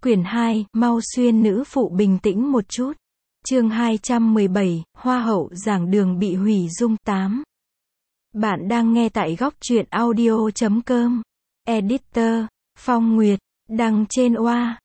Quyển 2, mau xuyên nữ phụ bình tĩnh một chút. Chương 217, Hoa hậu giảng đường bị hủy dung 8. Bạn đang nghe tại góc truyện audio.com. Editor, Phong Nguyệt, đăng trên oa,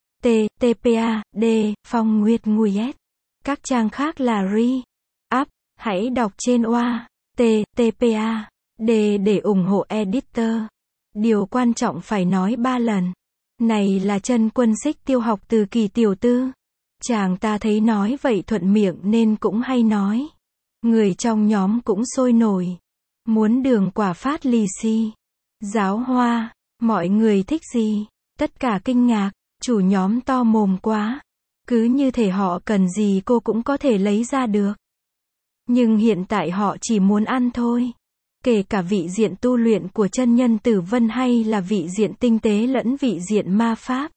TTPAD, Phong Nguyệt Nguyet. Các trang khác là Re-Up, hãy đọc trên oa, TTPAD, để ủng hộ editor. Điều quan trọng phải nói 3 lần. Này là Chân Quân Xích Tiêu học từ Kỳ tiểu tư. Chàng ta thấy nói vậy thuận miệng nên cũng hay nói. Người trong nhóm cũng sôi nổi. Muốn Đường Quả phát lì xì. Giáo hoa, mọi người thích gì? Tất cả kinh ngạc, chủ nhóm to mồm quá. Cứ như thể họ cần gì cô cũng có thể lấy ra được. Nhưng hiện tại họ chỉ muốn ăn thôi. Kể cả vị diện tu luyện của chân nhân Tử Vân hay là vị diện tinh tế lẫn vị diện ma pháp.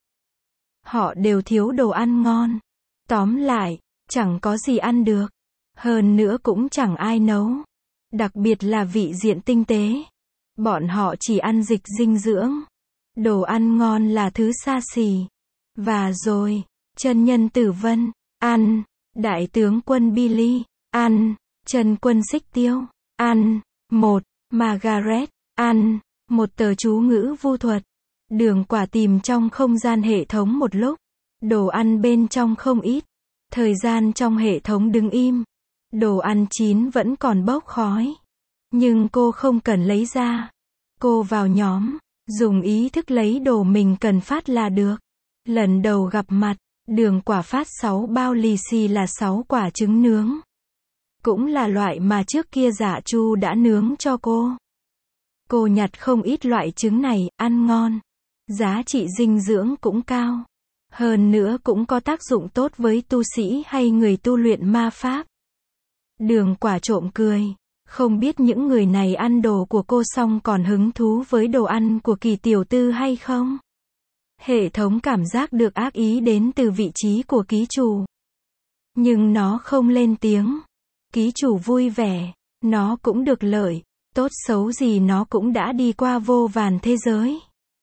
Họ đều thiếu đồ ăn ngon. Tóm lại, chẳng có gì ăn được. Hơn nữa cũng chẳng ai nấu. Đặc biệt là vị diện tinh tế. Bọn họ chỉ ăn dịch dinh dưỡng. Đồ ăn ngon là thứ xa xỉ. Và rồi, chân nhân Tử Vân, ăn. Đại tướng quân Billy, ăn. Chân quân Xích Tiêu, ăn. Một, Margaret, ăn. Một tờ chú ngữ vu thuật. Đường Quả tìm trong không gian hệ thống một lúc. Đồ ăn bên trong không ít. Thời gian trong hệ thống đứng im. Đồ ăn chín vẫn còn bốc khói. Nhưng cô không cần lấy ra. Cô vào nhóm, dùng ý thức lấy đồ mình cần phát là được. Lần đầu gặp mặt, Đường Quả phát 6 bao lì xì là 6 quả trứng nướng. Cũng là loại mà trước kia Dạ Chu đã nướng cho cô. Cô nhặt không ít loại trứng này, ăn ngon. Giá trị dinh dưỡng cũng cao. Hơn nữa cũng có tác dụng tốt với tu sĩ hay người tu luyện ma pháp. Đường Quả trộm cười. Không biết những người này ăn đồ của cô xong còn hứng thú với đồ ăn của Kỳ tiểu tư hay không? Hệ thống cảm giác được ác ý đến từ vị trí của ký chủ. Nhưng nó không lên tiếng. Ký chủ vui vẻ. Nó cũng được lợi. Tốt xấu gì nó cũng đã đi qua vô vàn thế giới.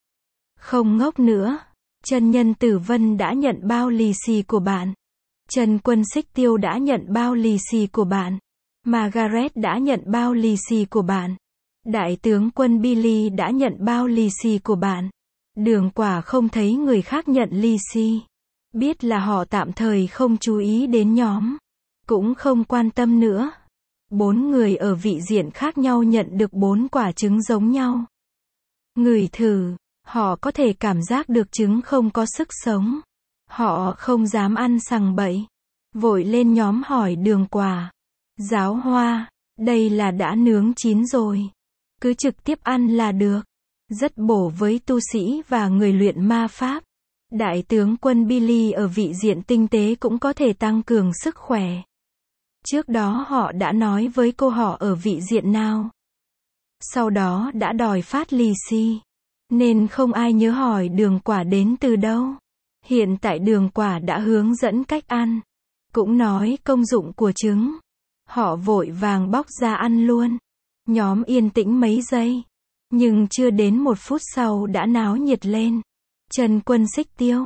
Không ngốc nữa. Chân nhân Tử Vân đã nhận bao lì xì của bạn. Chân quân Xích Tiêu đã nhận bao lì xì của bạn. Margaret đã nhận bao lì xì của bạn. Đại tướng quân Billy đã nhận bao lì xì của bạn. Đường Quả không thấy người khác nhận lì xì. Biết là họ tạm thời không chú ý đến nhóm. Cũng không quan tâm nữa. 4 người ở vị diện khác nhau nhận được 4 quả trứng giống nhau. Ngửi thử, họ có thể cảm giác được trứng không có sức sống. Họ không dám ăn sằng bậy. Vội lên nhóm hỏi Đường Quả. Giáo hoa, đây là đã nướng chín rồi. Cứ trực tiếp ăn là được. Rất bổ với tu sĩ và người luyện ma pháp. Đại tướng quân Billy ở vị diện tinh tế cũng có thể tăng cường sức khỏe. Trước đó họ đã nói với cô họ ở vị diện nào. Sau đó đã đòi phát lì xì. Nên không ai nhớ hỏi Đường Quả đến từ đâu. Hiện tại Đường Quả đã hướng dẫn cách ăn. Cũng nói công dụng của trứng. Họ vội vàng bóc ra ăn luôn. Nhóm yên tĩnh mấy giây. Nhưng chưa đến 1 phút sau đã náo nhiệt lên. Chân quân Xích Tiêu.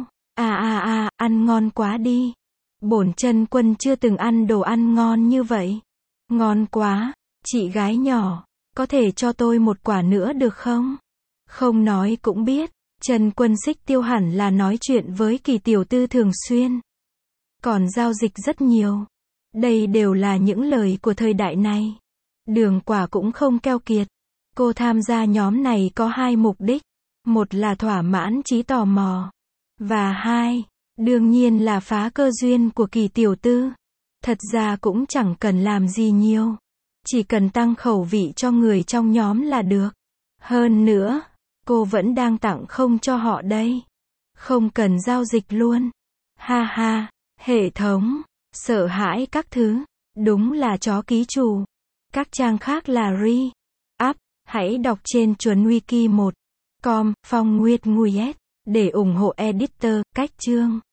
Ăn ngon quá đi. Bổn chân quân chưa từng ăn đồ ăn ngon như vậy. Ngon quá. Chị gái nhỏ. Có thể cho tôi 1 quả nữa được không? Không nói cũng biết. Chân quân Xích Tiêu hẳn là nói chuyện với Kỳ tiểu tư thường xuyên. Còn giao dịch rất nhiều. Đây đều là những lời của thời đại này. Đường Quả cũng không keo kiệt. Cô tham gia nhóm này có 2 mục đích. Một là thỏa mãn trí tò mò. Và 2, đương nhiên là phá cơ duyên của Kỳ tiểu tư. Thật ra cũng chẳng cần làm gì nhiều. Chỉ cần tăng khẩu vị cho người trong nhóm là được. Hơn nữa, cô vẫn đang tặng không cho họ đây. Không cần giao dịch luôn. Ha ha, hệ thống. Sợ hãi các thứ. Đúng là chó ký chủ. Các trang khác là Re-Up. Hãy đọc trên chuẩn wiki 1.com, Phong Nguyệt Nguyet. Để ủng hộ editor, cách chương.